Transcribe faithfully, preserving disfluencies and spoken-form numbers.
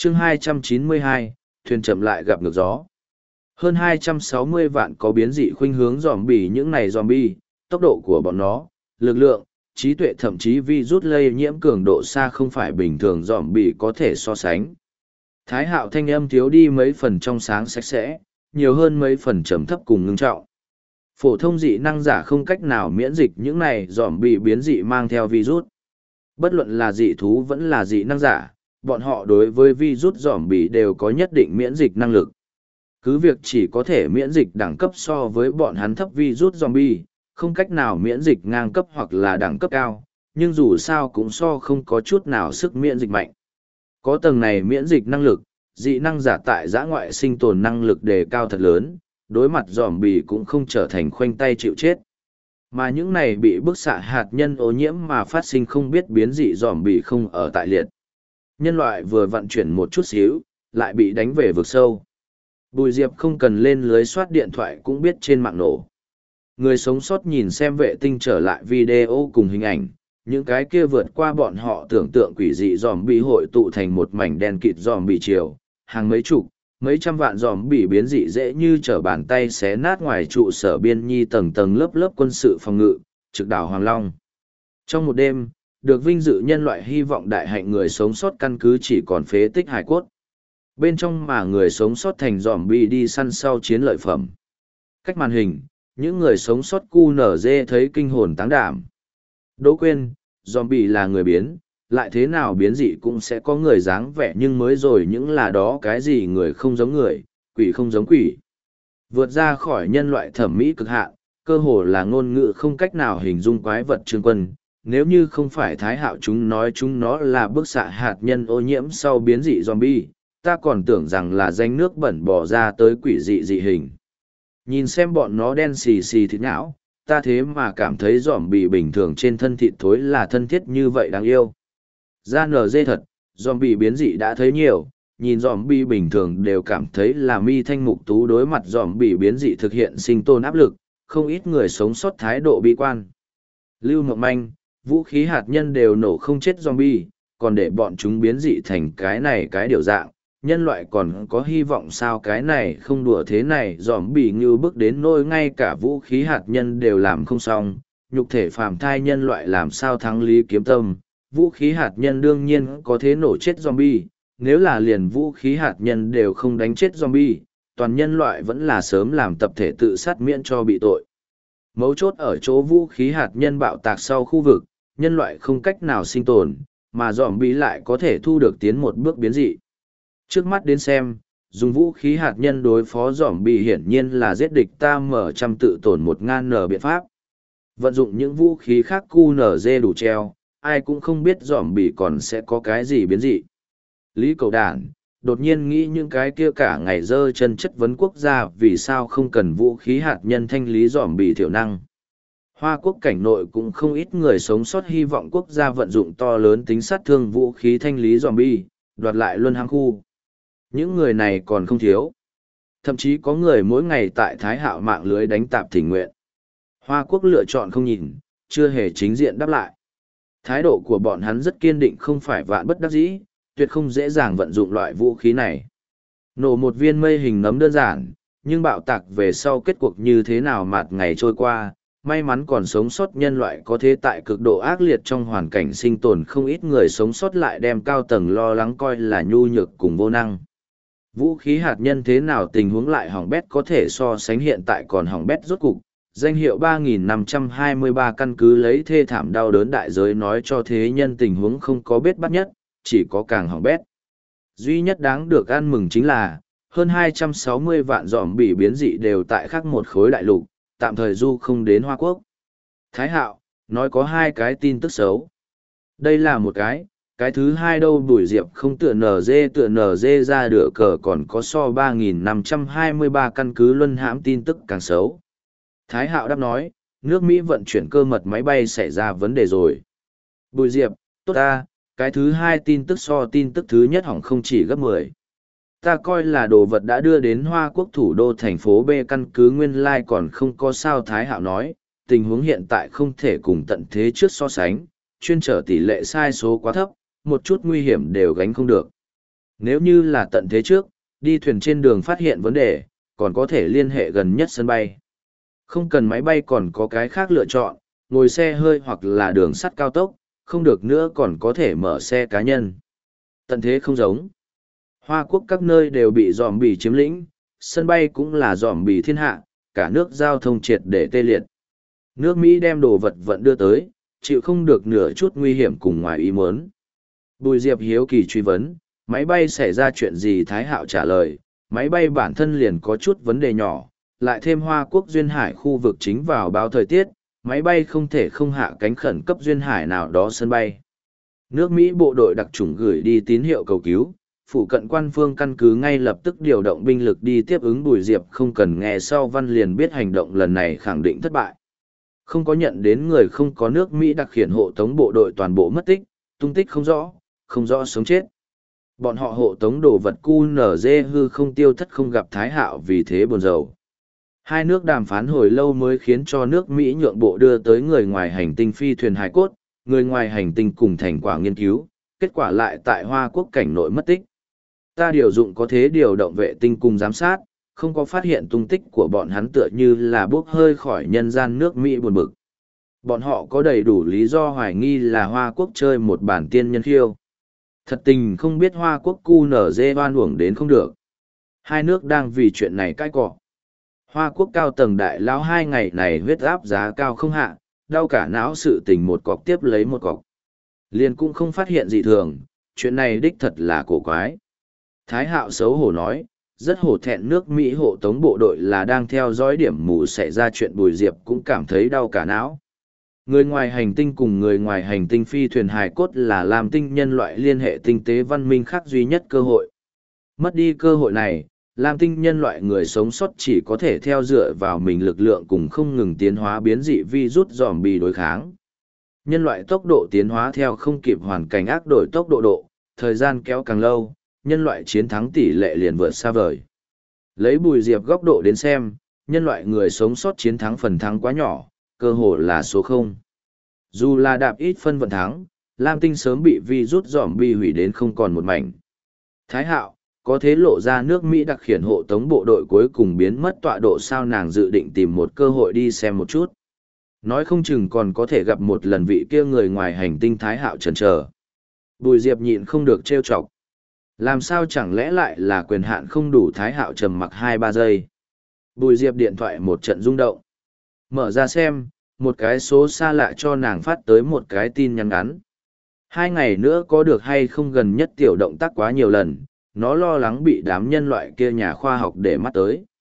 chương hai trăm chín mươi hai, thuyền chậm lại gặp ngược gió. Hơn hai trăm sáu mươi vạn có biến dị khuynh hướng zombie những này zombie, tốc độ của bọn nó, lực lượng, trí tuệ thậm chí virus lây nhiễm cường độ xa không phải bình thường zombie có thể so sánh. Thái Hạo thanh âm thiếu đi mấy phần trong sáng sạch sẽ, nhiều hơn mấy phần trầm thấp cùng ngưng trọng. Phổ thông dị năng giả không cách nào miễn dịch những này zombie biến dị mang theo virus. Bất luận là dị thú vẫn là dị năng giả, bọn họ đối với virus zombie đều có nhất định miễn dịch năng lực. Cứ việc chỉ có thể miễn dịch đẳng cấp so với bọn hắn thấp virus zombie, không cách nào miễn dịch ngang cấp hoặc là đẳng cấp cao, nhưng dù sao cũng so không có chút nào sức miễn dịch mạnh. Có tầng này miễn dịch năng lực, dị năng giả tại giã ngoại sinh tồn năng lực đề cao thật lớn, đối mặt zombie cũng không trở thành khoanh tay chịu chết. Mà những này bị bức xạ hạt nhân ô nhiễm mà phát sinh không biết biến dị zombie không ở tại liệt. Nhân loại vừa vận chuyển một chút xíu, lại bị đánh về vực sâu. Bùi Diệp không cần lên lưới soát điện thoại cũng biết trên mạng nổ. Người sống sót nhìn xem vệ tinh trở lại video cùng hình ảnh, những cái kia vượt qua bọn họ tưởng tượng quỷ dị zombie hội tụ thành một mảnh đen kịt zombie chiều, hàng mấy chục, mấy trăm vạn zombie biến dị dễ như trở bàn tay xé nát ngoài trụ sở biên nhi tầng tầng lớp lớp quân sự phòng ngự, trực đảo Hoàng Long. Trong một đêm, được vinh dự nhân loại hy vọng đại hạnh người sống sót căn cứ chỉ còn phế tích hài cốt. Bên trong mà người sống sót thành zombie đi săn sau chiến lợi phẩm. Cách màn hình, những người sống sót cu nở dê thấy kinh hồn táng đảm. Đỗ quên, zombie là người biến, lại thế nào biến dị cũng sẽ có người dáng vẻ nhưng mới rồi những là đó cái gì người không giống người, quỷ không giống quỷ. Vượt ra khỏi nhân loại thẩm mỹ cực hạn, cơ hồ là ngôn ngữ không cách nào hình dung quái vật Trương Quân. Nếu như không phải Thái Hạo chúng nói chúng nó là bức xạ hạt nhân ô nhiễm sau biến dị zombie, ta còn tưởng rằng là danh nước bẩn bỏ ra tới quỷ dị dị hình. Nhìn xem bọn nó đen xì xì thịt não, ta thế mà cảm thấy zombie bình thường trên thân thịt thối là thân thiết như vậy đáng yêu. Ra nở dê thật, zombie biến dị đã thấy nhiều, nhìn zombie bình thường đều cảm thấy là mi thanh mục tú đối mặt zombie biến dị thực hiện sinh tồn áp lực, không ít người sống sót thái độ bi quan. Lưu Mộng Manh, vũ khí hạt nhân đều nổ không chết zombie, còn để bọn chúng biến dị thành cái này cái điều dạng, nhân loại còn có hy vọng sao cái này không đùa thế này zombie như bước đến nỗi ngay cả vũ khí hạt nhân đều làm không xong, nhục thể phàm thai nhân loại làm sao thắng lý kiếm tâm, vũ khí hạt nhân đương nhiên có thế nổ chết zombie, nếu là liền vũ khí hạt nhân đều không đánh chết zombie, toàn nhân loại vẫn là sớm làm tập thể tự sát miễn cho bị tội. Mấu chốt ở chỗ vũ khí hạt nhân bạo tạc sau khu vực, nhân loại không cách nào sinh tồn, mà zombie lại có thể thu được tiến một bước biến dị. Trước mắt đến xem, dùng vũ khí hạt nhân đối phó zombie hiển nhiên là giết địch ta mở trăm tự tổn một ngàn nở biện pháp. Vận dụng những vũ khí khác cu nở dê đủ treo, ai cũng không biết zombie còn sẽ có cái gì biến dị. Lý Cầu Đản, đột nhiên nghĩ những cái kia cả ngày dơ chân chất vấn quốc gia vì sao không cần vũ khí hạt nhân thanh lý zombie thiểu năng. Hoa quốc cảnh nội cũng không ít người sống sót hy vọng quốc gia vận dụng to lớn tính sát thương vũ khí thanh lý zombie, đoạt lại luân hãng khu. Những người này còn không thiếu. Thậm chí có người mỗi ngày tại Thái Hạo mạng lưới đánh tạp thỉnh nguyện. Hoa quốc lựa chọn không nhìn, chưa hề chính diện đáp lại. Thái độ của bọn hắn rất kiên định không phải vạn bất đắc dĩ, tuyệt không dễ dàng vận dụng loại vũ khí này. Nổ một viên mây hình nấm đơn giản, nhưng bạo tạc về sau kết cuộc như thế nào mạt ngày trôi qua, may mắn còn sống sót nhân loại có thế tại cực độ ác liệt trong hoàn cảnh sinh tồn không ít người sống sót lại đem cao tầng lo lắng coi là nhu nhược cùng vô năng. Vũ khí hạt nhân thế nào tình huống lại hỏng bét có thể so sánh hiện tại còn hỏng bét rốt cục, danh hiệu ba nghìn năm trăm hai mươi ba căn cứ lấy thê thảm đau đớn đại giới nói cho thế nhân tình huống không có bết bắt nhất, chỉ có càng hỏng bét. Duy nhất đáng được ăn mừng chính là, hơn hai trăm sáu mươi vạn zombie biến dị đều tại khác một khối đại lục, tạm thời du không đến Hoa Quốc. Thái Hạo, nói có hai cái tin tức xấu. Đây là một cái, cái thứ hai đâu Bùi Diệp không tựa nở dê tựa nở dê ra đửa cờ còn có so ba nghìn năm trăm hai mươi ba căn cứ luân hãm tin tức càng xấu. Thái Hạo đáp nói, nước Mỹ vận chuyển cơ mật máy bay xảy ra vấn đề rồi. Bùi Diệp, tốt ta, cái thứ hai tin tức so tin tức thứ nhất hỏng không chỉ gấp mười. Ta coi là đồ vật đã đưa đến Hoa Quốc thủ đô thành phố B căn cứ nguyên lai like còn không có sao. Thái Hạo nói, tình huống hiện tại không thể cùng tận thế trước so sánh, chuyên trở tỷ lệ sai số quá thấp, một chút nguy hiểm đều gánh không được. Nếu như là tận thế trước, đi thuyền trên đường phát hiện vấn đề, còn có thể liên hệ gần nhất sân bay. Không cần máy bay còn có cái khác lựa chọn, ngồi xe hơi hoặc là đường sắt cao tốc, không được nữa còn có thể mở xe cá nhân. Tận thế không giống. Hoa quốc các nơi đều bị dòm bì chiếm lĩnh, sân bay cũng là dòm bì thiên hạ, cả nước giao thông triệt để tê liệt. Nước Mỹ đem đồ vật vận đưa tới, chịu không được nửa chút nguy hiểm cùng ngoài ý muốn. Bùi Diệp hiếu kỳ truy vấn, máy bay xảy ra chuyện gì? Thái Hạo trả lời, máy bay bản thân liền có chút vấn đề nhỏ, lại thêm Hoa quốc duyên hải khu vực chính vào báo thời tiết, máy bay không thể không hạ cánh khẩn cấp duyên hải nào đó sân bay. Nước Mỹ bộ đội đặc chủng gửi đi tín hiệu cầu cứu, phụ cận quan phương căn cứ ngay lập tức điều động binh lực đi tiếp ứng. Bùi Diệp không cần nghe sau văn liền biết hành động lần này khẳng định thất bại. Không có nhận đến người, không có nước Mỹ đặc khiển hộ tống bộ đội toàn bộ mất tích, tung tích không rõ, không rõ sống chết. Bọn họ hộ tống đồ vật cu nở dê hư không tiêu thất, không gặp Thái Hạo, vì thế buồn rầu. Hai nước đàm phán hồi lâu mới khiến cho nước Mỹ nhượng bộ đưa tới người ngoài hành tinh phi thuyền hải cốt, người ngoài hành tinh cùng thành quả nghiên cứu, kết quả lại tại Hoa quốc cảnh nội mất tích. Ta điều dụng có thế điều động vệ tinh cùng giám sát, không có phát hiện tung tích của bọn hắn, tựa như là bốc hơi khỏi nhân gian. Nước Mỹ buồn bực. Bọn họ có đầy đủ lý do hoài nghi là Hoa quốc chơi một bản tiên nhân khiêu. Thật tình không biết Hoa quốc cu nở dê oan uổng đến không được. Hai nước đang vì chuyện này cãi cọ. Hoa quốc cao tầng đại lão hai ngày này huyết áp giá cao không hạ, đau cả não, sự tình một cọc tiếp lấy một cọc. Liền cũng không phát hiện gì thường, chuyện này đích thật là cổ quái. Thái Hạo xấu hổ nói, rất hổ thẹn. Nước Mỹ hộ tống bộ đội là đang theo dõi điểm mù xảy ra chuyện. Bùi Diệp cũng cảm thấy đau cả não. Người ngoài hành tinh cùng người ngoài hành tinh phi thuyền hài cốt là làm tinh nhân loại liên hệ tinh tế văn minh khác duy nhất cơ hội. Mất đi cơ hội này, Lam tinh nhân loại người sống sót chỉ có thể theo dựa vào mình lực lượng cùng không ngừng tiến hóa biến dị virus zombie đối kháng. Nhân loại tốc độ tiến hóa theo không kịp hoàn cảnh ác đổi tốc độ độ, thời gian kéo càng lâu, nhân loại chiến thắng tỷ lệ liền vượt xa vời. Lấy Bùi Diệp góc độ đến xem, nhân loại người sống sót chiến thắng phần thắng quá nhỏ, cơ hồ là số không. Dù là đạp ít phân vận thắng, Lam tinh sớm bị virus zombie hủy đến không còn một mảnh. Thái Hạo, có thế lộ ra nước Mỹ đặc khiển hộ tống bộ đội cuối cùng biến mất tọa độ sao? Nàng dự định tìm một cơ hội đi xem một chút. Nói không chừng còn có thể gặp một lần vị kia người ngoài hành tinh. Thái Hạo chần chờ. Bùi Diệp nhịn không được trêu chọc. Làm sao chẳng lẽ lại là quyền hạn không đủ? Thái Hạo trầm mặc hai ba giây. Bùi Diệp điện thoại một trận rung động. Mở ra xem, một cái số xa lạ cho nàng phát tới một cái tin nhắn ngắn. Hai ngày nữa có được hay không? Gần nhất tiểu động tác quá nhiều lần, nó lo lắng bị đám nhân loại kia nhà khoa học để mắt tới.